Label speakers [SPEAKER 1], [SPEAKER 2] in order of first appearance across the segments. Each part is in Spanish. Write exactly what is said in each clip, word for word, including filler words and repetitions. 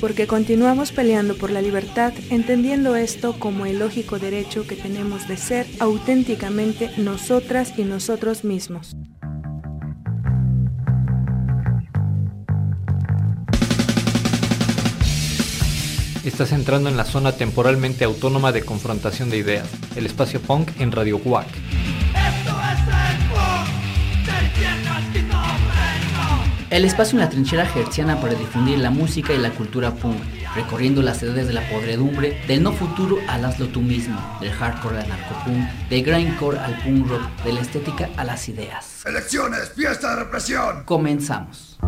[SPEAKER 1] porque continuamos peleando por la libertad, entendiendo esto como el lógico derecho que tenemos de ser auténticamente nosotras y nosotros mismos.
[SPEAKER 2] Estás entrando en la zona temporalmente autónoma de confrontación de ideas, el espacio punk en Radio U A C.
[SPEAKER 3] El espacio en la trinchera hertziana para difundir la música y la cultura punk, recorriendo las edades de la podredumbre, del no futuro al hazlo tú mismo, del hardcore al narcopunk, del grindcore al punk rock, de la estética a las ideas.
[SPEAKER 4] ¡Elecciones! ¡Fiesta de represión!
[SPEAKER 3] Comenzamos.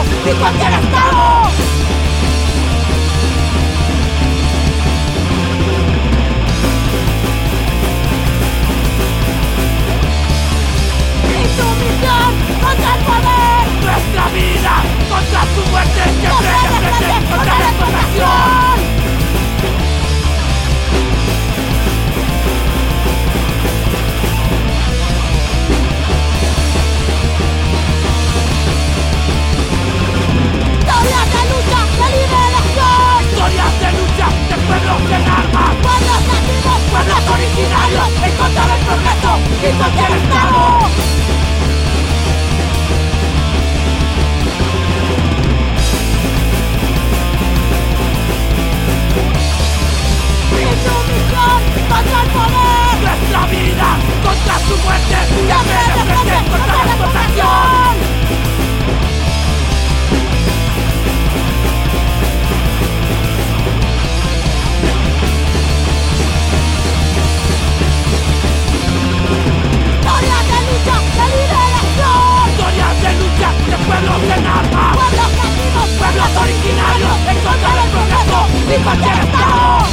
[SPEAKER 5] y cualquier estado. Insumisión contra el poder. Nuestra vida contra su muerte. Siempre de frente contra la explotación. Historias de lucha, de liberación. Historias de lucha, de pueblos en armas. Pueblos nativos, pueblos originarios, en contra del progreso y cualquier estado. Insumisión contra el poder. Nuestra vida contra su muerte. Siempre de frente contra la explotación. Historias de lucha, de liberación. Historias de lucha, de pueblos en armas. Pueblos nativos, pueblos originarios, en contra del progreso y cualquier estado.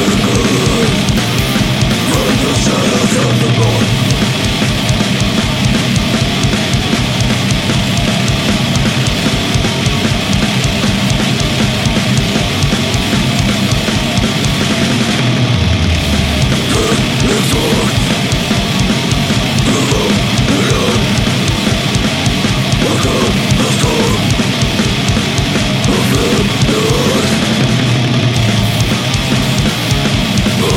[SPEAKER 6] Oh,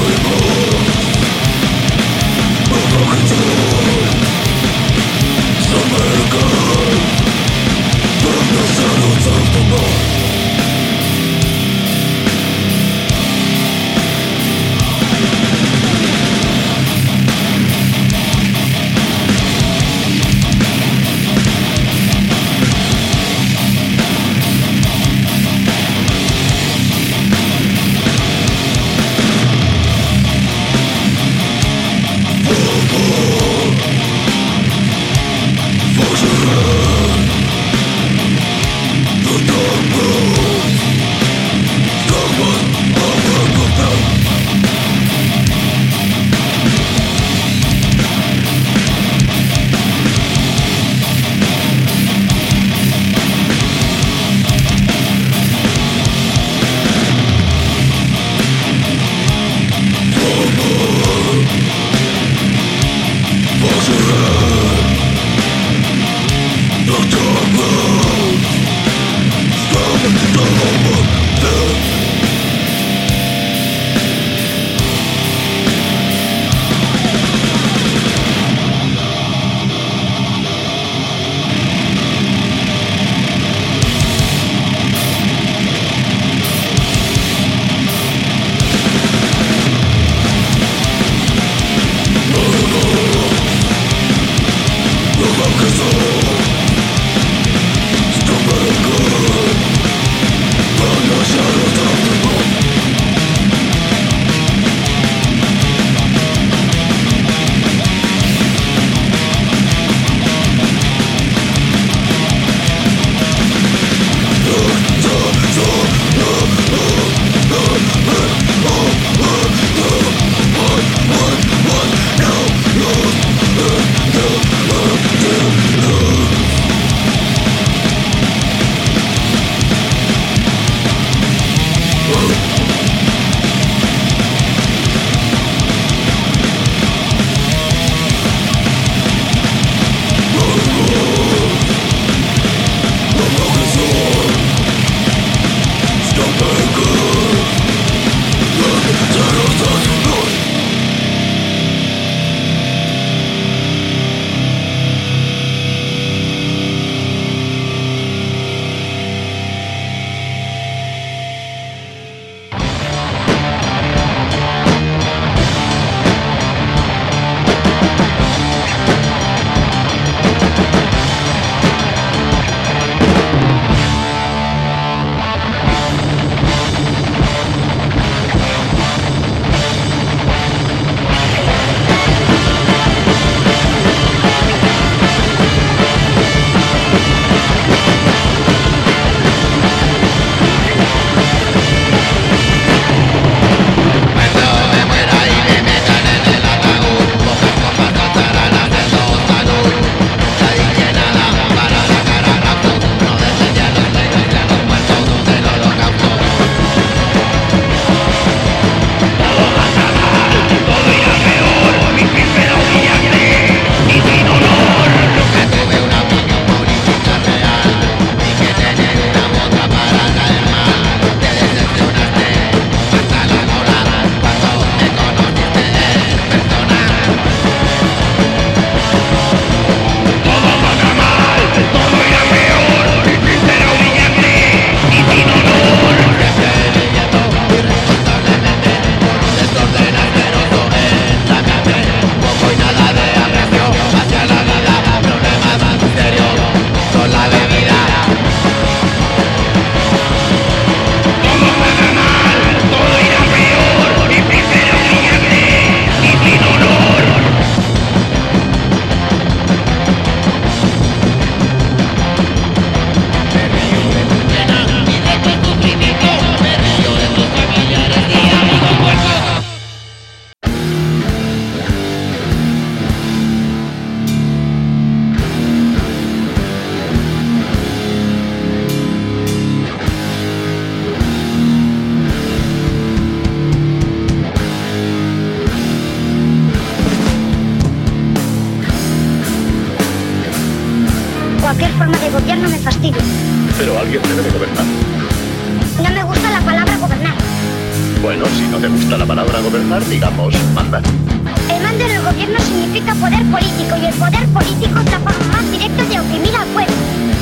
[SPEAKER 6] Alguien te debe gobernar.
[SPEAKER 7] No me gusta la palabra gobernar.
[SPEAKER 6] Bueno, si no te gusta la palabra gobernar, digamos, mandar.
[SPEAKER 7] El mando en el gobierno significa poder político y el poder político es la forma más directa de oprimir al pueblo.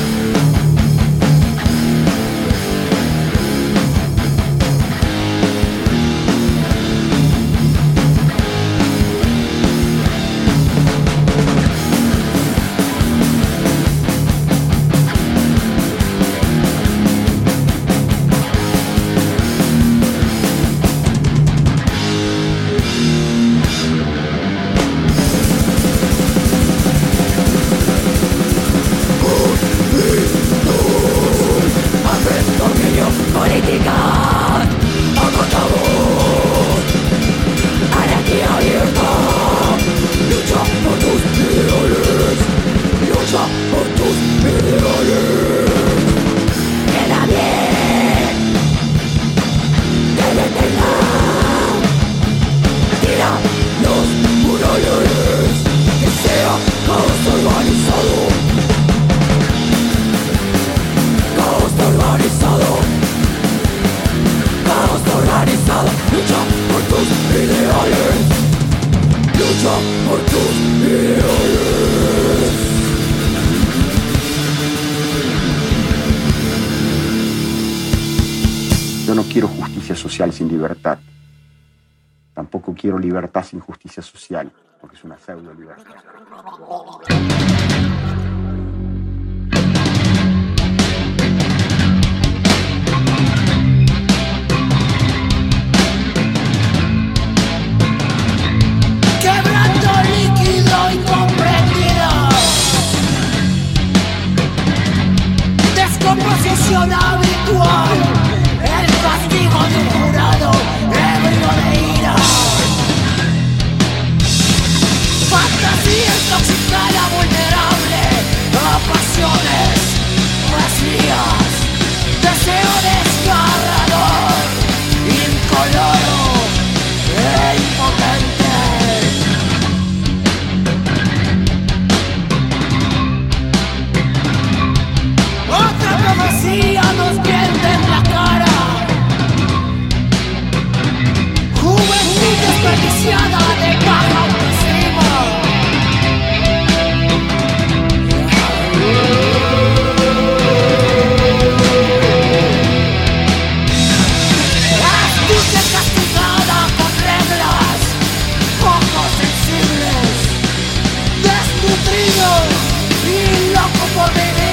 [SPEAKER 8] Yo no quiero justicia social sin libertad. Tampoco quiero libertad sin justicia social, porque es una pseudo libertad.
[SPEAKER 5] Quebranto líquido incomprendido. Descomposición habitual. El castigo de un jurado ebrio de ira. Fantasía intoxicada vulnerable a pasiones vacías. Deseo desgarrador, incoloro e impotente. Otra profecía nos miente en la cara. Juventud desperdiciada de baja autoestima. Astucia castigada con reglas poco sensibles. Desnutrido y loco por vivir.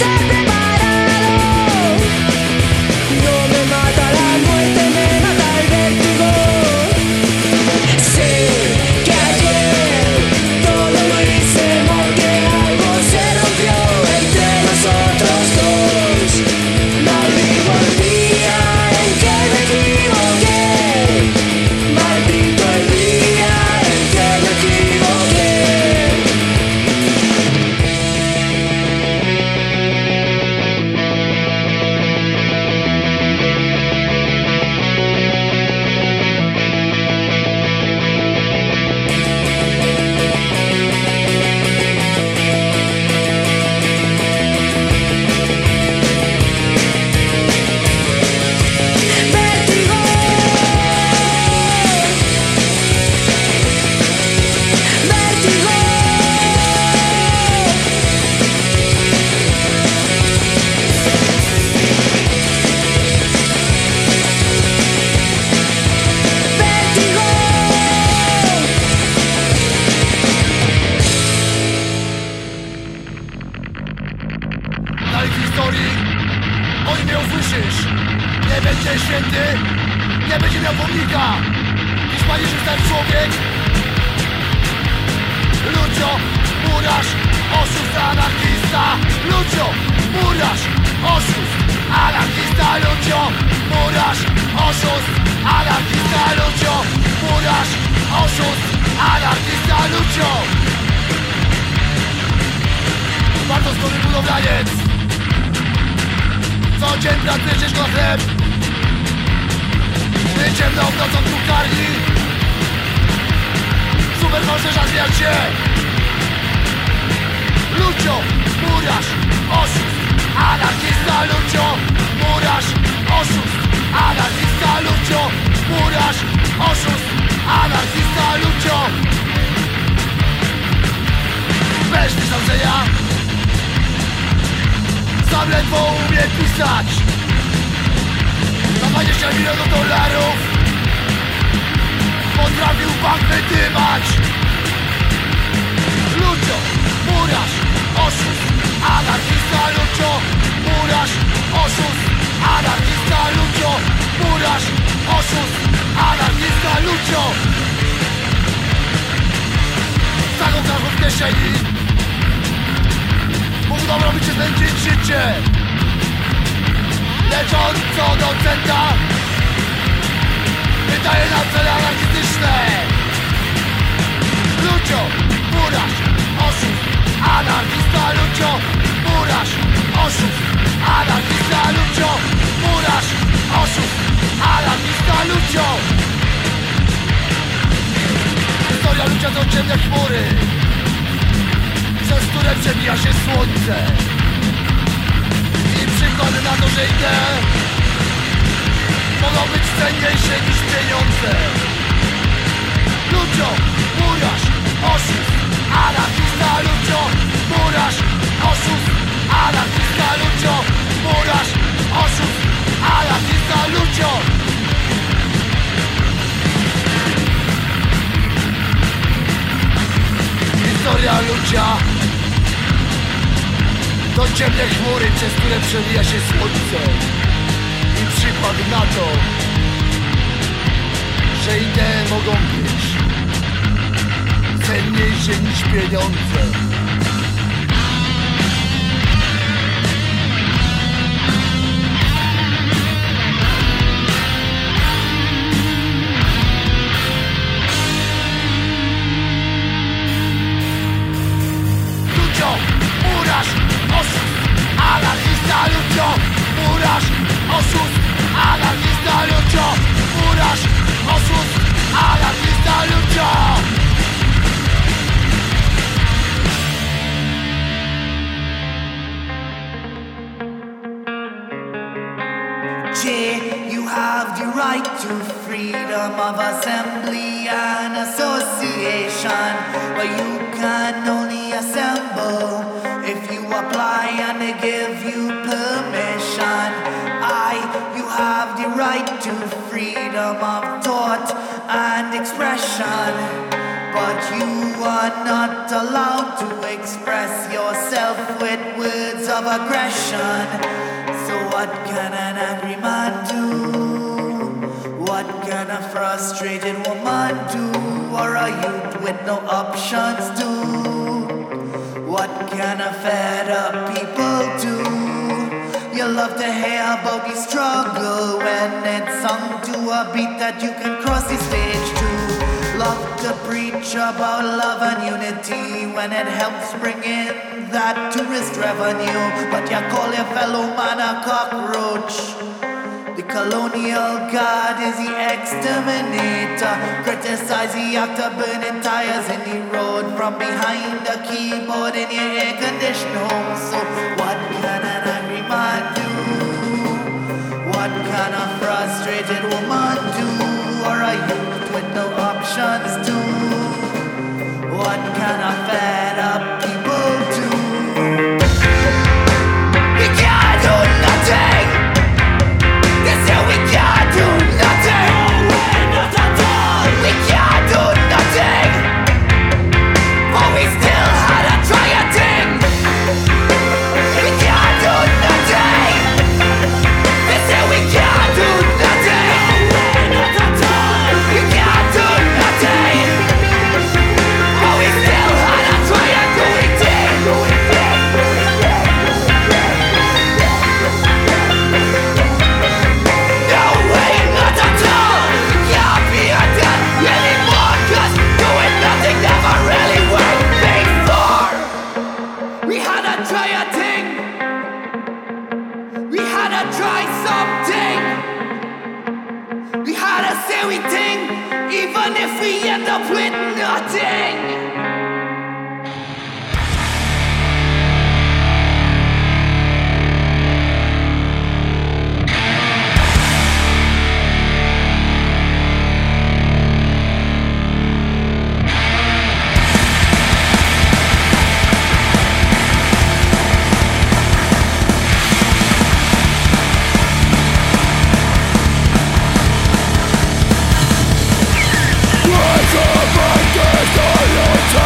[SPEAKER 9] Freedom of thought and expression, but you are not allowed to express yourself with words of aggression. So what can an angry man do? What can a frustrated woman do? Or a youth with no options do? What can a fed up people do? You love to hear about the struggle when it's sung to a beat that you can cross the stage to. Love to preach about love and unity when it helps bring in that tourist revenue. But you call your fellow man a cockroach. The colonial god is the exterminator. Criticize the act of burning tires in the road from behind the keyboard in your air-conditioned home. So what can an angry man do? What can a frustrated woman do? Or a youth with no options do? What can a fed up people do? We can't do nothing. This year we can't do nothing. Not at all. We can't do nothing. But we still had a try a thing. We can't do nothing. This year we can't do nothing. Not at all. We can't do nothing. But we still had a try a doing thing. No way, not at all. We can't be undone anymore, 'cause doing nothing never really worked before. We had to try a thing. We had to try something. We had to say we think, even if we end up with nothing.
[SPEAKER 5] It's a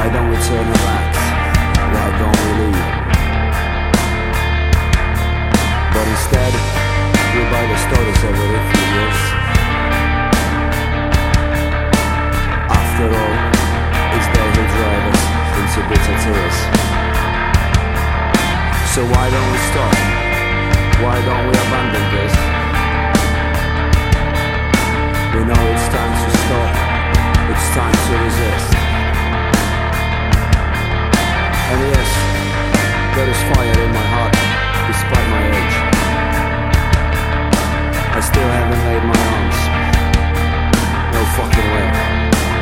[SPEAKER 10] Why don't we turn our backs? Why don't we leave? But instead, we buy the stories every few years. After all, it's they who drive us into bitter tears. So why don't we stop? Why don't we abandon this? We know it's time to stop. It's time to resist. And yes, there is fire in my heart, despite my age. I still haven't laid my arms. No fucking way.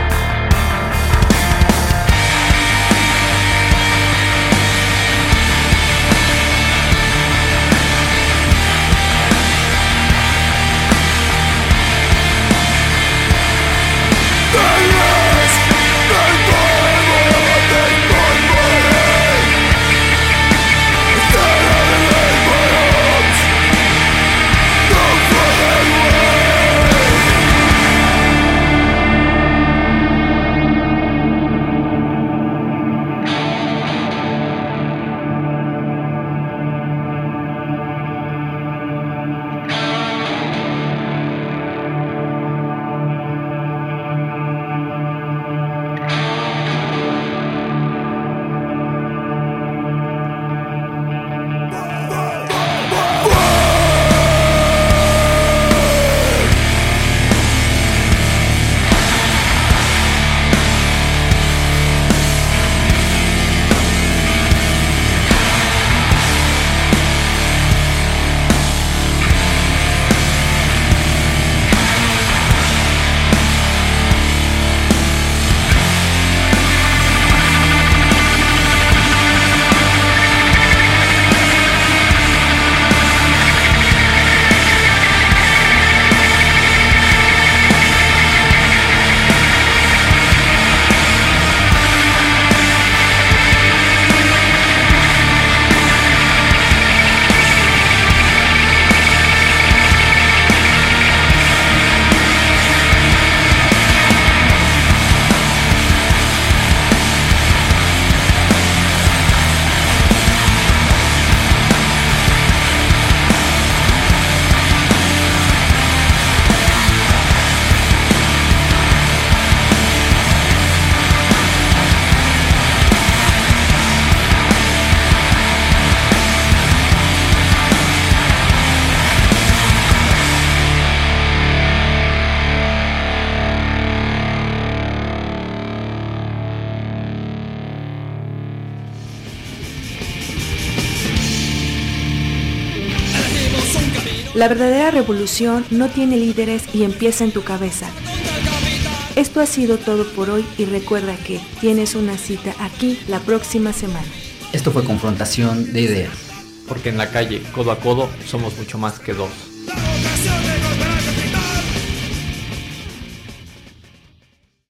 [SPEAKER 1] La verdadera revolución no tiene líderes y empieza en tu cabeza. Esto ha sido todo por hoy y recuerda que tienes una cita aquí la próxima semana.
[SPEAKER 3] Esto fue Confrontación de Ideas.
[SPEAKER 2] Porque en la calle, codo a codo, somos mucho más que dos.